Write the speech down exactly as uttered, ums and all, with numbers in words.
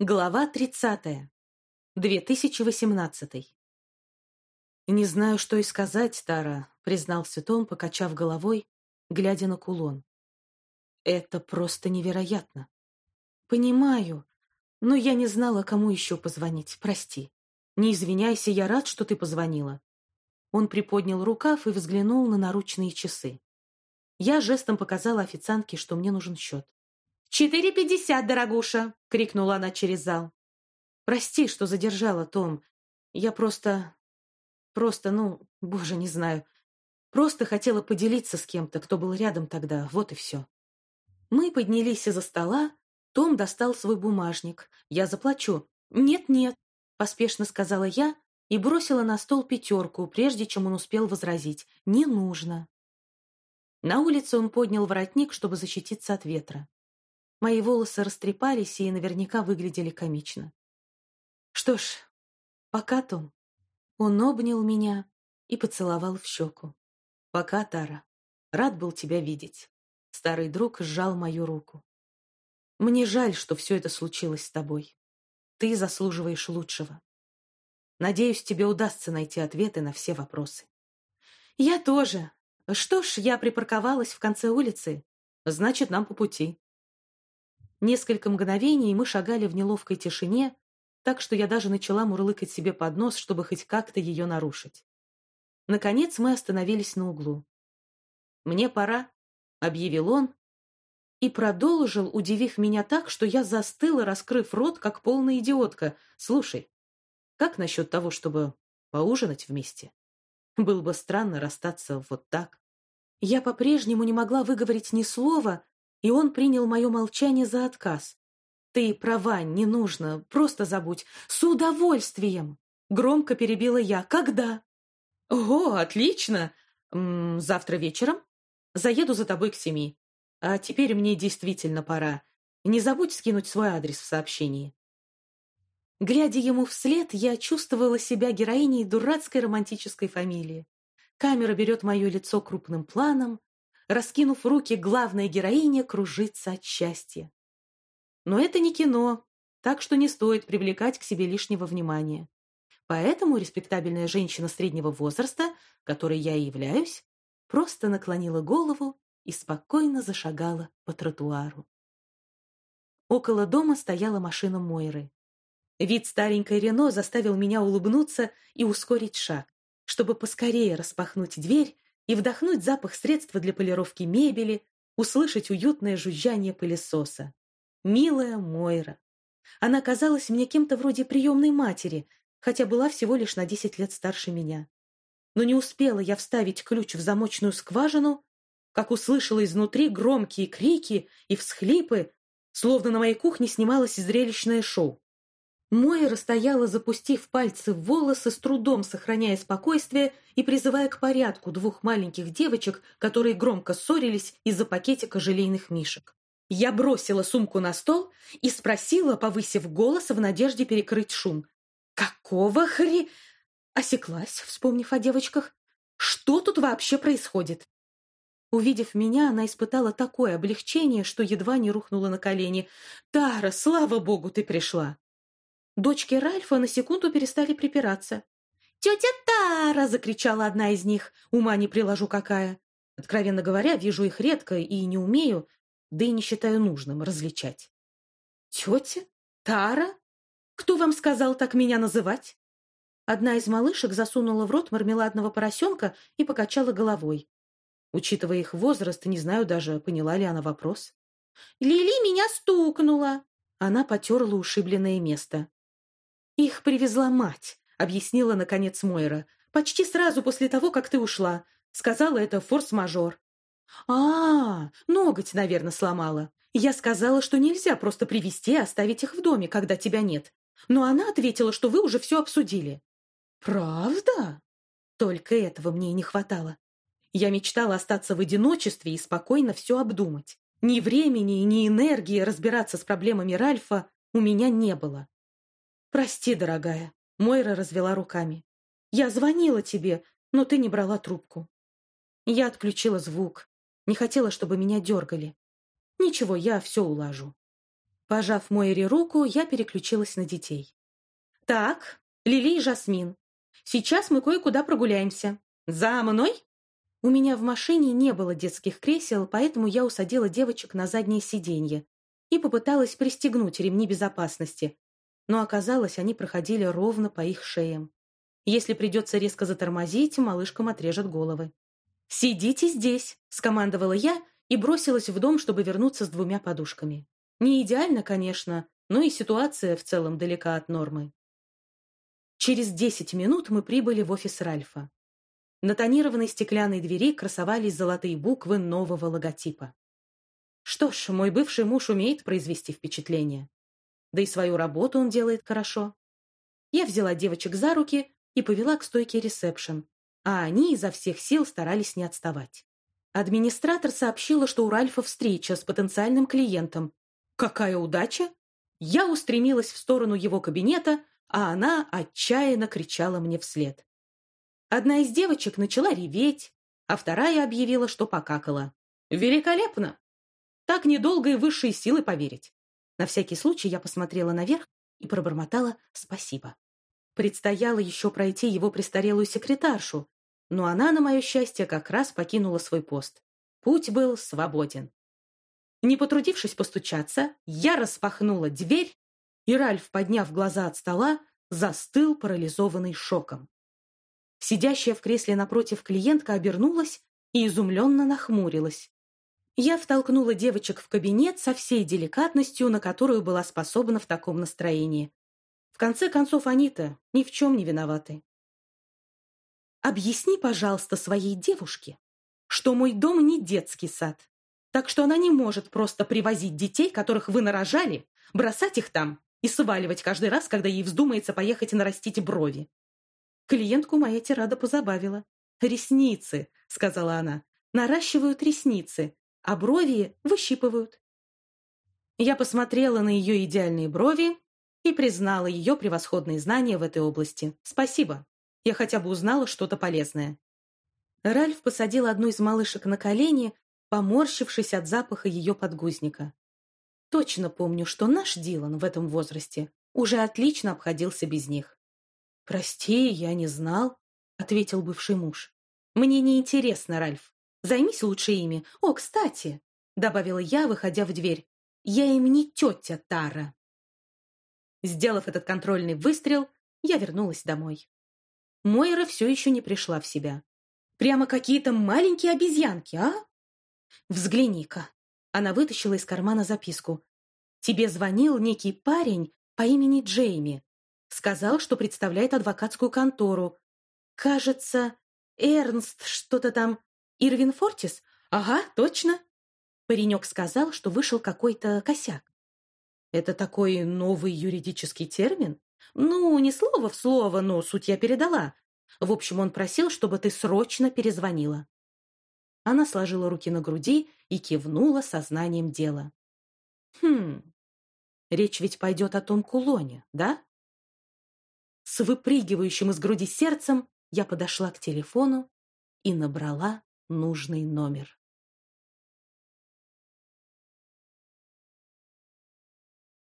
Глава тридцатая. две тысячи восемнадцатый. «Не знаю, что и сказать, Тара», — признался Том, покачав головой, глядя на кулон. «Это просто невероятно. Понимаю, но я не знала, кому еще позвонить. Прости. Не извиняйся, я рад, что ты позвонила». Он приподнял рукав и взглянул на наручные часы. Я жестом показала официантке, что мне нужен счет. «Четыре пятьдесят, дорогуша!» — крикнула она через зал. «Прости, что задержала, Том. Я просто... Просто, ну, боже, не знаю. Просто хотела поделиться с кем-то, кто был рядом тогда. Вот и все». Мы поднялись из-за стола. Том достал свой бумажник. «Я заплачу». «Нет-нет», — поспешно сказала я и бросила на стол пятерку, прежде чем он успел возразить. «Не нужно». На улице он поднял воротник, чтобы защититься от ветра. Мои волосы растрепались и наверняка выглядели комично. «Что ж, пока, Том». Он обнял меня и поцеловал в щеку. «Пока, Тара. Рад был тебя видеть». Старый друг сжал мою руку. «Мне жаль, что все это случилось с тобой. Ты заслуживаешь лучшего. Надеюсь, тебе удастся найти ответы на все вопросы». «Я тоже. Что ж, я припарковалась в конце улицы. Значит, нам по пути». Несколько мгновений мы шагали в неловкой тишине, так что я даже начала мурлыкать себе под нос, чтобы хоть как-то ее нарушить. Наконец мы остановились на углу. «Мне пора», — объявил он, и продолжил, удивив меня так, что я застыла, раскрыв рот, как полная идиотка. «Слушай, как насчет того, чтобы поужинать вместе? Было бы странно расстаться вот так». Я по-прежнему не могла выговорить ни слова, и он принял мое молчание за отказ. «Ты права, не нужно, просто забудь. С удовольствием!» Громко перебила я. «Когда?» «О, отлично! М-м, завтра вечером? Заеду за тобой к семи. А теперь мне действительно пора. Не забудь скинуть свой адрес в сообщении». Глядя ему вслед, я чувствовала себя героиней дурацкой романтической фамилии. Камера берет мое лицо крупным планом. Раскинув руки, главная героиня кружится от счастья. Но это не кино, так что не стоит привлекать к себе лишнего внимания. Поэтому респектабельная женщина среднего возраста, которой я и являюсь, просто наклонила голову и спокойно зашагала по тротуару. Около дома стояла машина Мойры. Вид старенькой Рено заставил меня улыбнуться и ускорить шаг, чтобы поскорее распахнуть дверь и вдохнуть запах средства для полировки мебели, услышать уютное жужжание пылесоса. Милая Мойра. Она казалась мне кем-то вроде приемной матери, хотя была всего лишь на десять лет старше меня. Но не успела я вставить ключ в замочную скважину, как услышала изнутри громкие крики и всхлипы, словно на моей кухне снималось зрелищное шоу. Мойра стояла, запустив пальцы в волосы, с трудом сохраняя спокойствие и призывая к порядку двух маленьких девочек, которые громко ссорились из-за пакетика желейных мишек. Я бросила сумку на стол и спросила, повысив голос в надежде перекрыть шум. «Какого хри...» Осеклась, вспомнив о девочках. «Что тут вообще происходит?» Увидев меня, она испытала такое облегчение, что едва не рухнула на колени. «Тара, слава богу, ты пришла!» Дочки Ральфа на секунду перестали припираться. «Тетя Тара!» — закричала одна из них. Ума не приложу какая. Откровенно говоря, вижу их редко и не умею, да и не считаю нужным различать. «Тетя? Тара? Кто вам сказал так меня называть?» Одна из малышек засунула в рот мармеладного поросенка и покачала головой. Учитывая их возраст, не знаю даже, поняла ли она вопрос. «Лили меня стукнула!» Она потерла ушибленное место. «Их привезла мать», — объяснила, наконец, Мойра. «Почти сразу после того, как ты ушла. Сказала, это форс-мажор». «А, ноготь, наверное, сломала. Я сказала, что нельзя просто привезти и оставить их в доме, когда тебя нет. Но она ответила, что вы уже все обсудили». «Правда?» Только этого мне и не хватало. Я мечтала остаться в одиночестве и спокойно все обдумать. Ни времени, ни энергии разбираться с проблемами Ральфа у меня не было. «Прости, дорогая», — Мойра развела руками. «Я звонила тебе, но ты не брала трубку». Я отключила звук. Не хотела, чтобы меня дергали. «Ничего, я все улажу». Пожав Мойре руку, я переключилась на детей. «Так, Лили и Жасмин, сейчас мы кое-куда прогуляемся. За мной?» У меня в машине не было детских кресел, поэтому я усадила девочек на заднее сиденье и попыталась пристегнуть ремни безопасности, но оказалось, они проходили ровно по их шеям. Если придется резко затормозить, малышкам отрежет головы. «Сидите здесь», — скомандовала я и бросилась в дом, чтобы вернуться с двумя подушками. Не идеально, конечно, но и ситуация в целом далека от нормы. Через десять минут мы прибыли в офис Ральфа. На тонированной стеклянной двери красовались золотые буквы нового логотипа. Что ж, мой бывший муж умеет произвести впечатление. Да и свою работу он делает хорошо. Я взяла девочек за руки и повела к стойке ресепшн, а они изо всех сил старались не отставать. Администратор сообщила, что у Ральфа встреча с потенциальным клиентом. Какая удача! Я устремилась в сторону его кабинета, а она отчаянно кричала мне вслед. Одна из девочек начала реветь, а вторая объявила, что покакала. Великолепно! Так недолго и высшие силы поверить. На всякий случай я посмотрела наверх и пробормотала «спасибо». Предстояло еще пройти его престарелую секретаршу, но она, на мое счастье, как раз покинула свой пост. Путь был свободен. Не потрудившись постучаться, я распахнула дверь, и Ральф, подняв глаза от стола, застыл, парализованный шоком. Сидящая в кресле напротив клиентка обернулась и изумленно нахмурилась. Я втолкнула девочек в кабинет со всей деликатностью, на которую была способна в таком настроении. В конце концов, они-то ни в чем не виноваты. «Объясни, пожалуйста, своей девушке, что мой дом не детский сад, так что она не может просто привозить детей, которых вы нарожали, бросать их там и сваливать каждый раз, когда ей вздумается поехать и нарастить брови». Клиентку моя тирада позабавила. «Ресницы», — сказала она, — «наращивают ресницы, а брови выщипывают». Я посмотрела на ее идеальные брови и признала ее превосходные знания в этой области. Спасибо, я хотя бы узнала что-то полезное. Ральф посадил одну из малышек на колени, поморщившись от запаха ее подгузника. Точно помню, что наш Дилан в этом возрасте уже отлично обходился без них. «Прости, я не знал», — ответил бывший муж. «Мне не интересно, Ральф. Займись лучше ими. О, кстати», — добавила я, выходя в дверь, — «я им не тетя Тара». Сделав этот контрольный выстрел, я вернулась домой. Мойра все еще не пришла в себя. Прямо какие-то маленькие обезьянки, а? Взгляни-ка. Она вытащила из кармана записку. «Тебе звонил некий парень по имени Джейми. Сказал, что представляет адвокатскую контору. Кажется, Эрнст что-то там. Ирвин Фортис? Ага, точно». Паренек сказал, что вышел какой-то косяк. Это такой новый юридический термин? Ну, не слово в слово, но суть я передала. В общем, он просил, чтобы ты срочно перезвонила. Она сложила руки на груди и кивнула сознанием дела. Хм, речь ведь пойдет о том кулоне, да? С выпрыгивающим из груди сердцем я подошла к телефону и набрала нужный номер.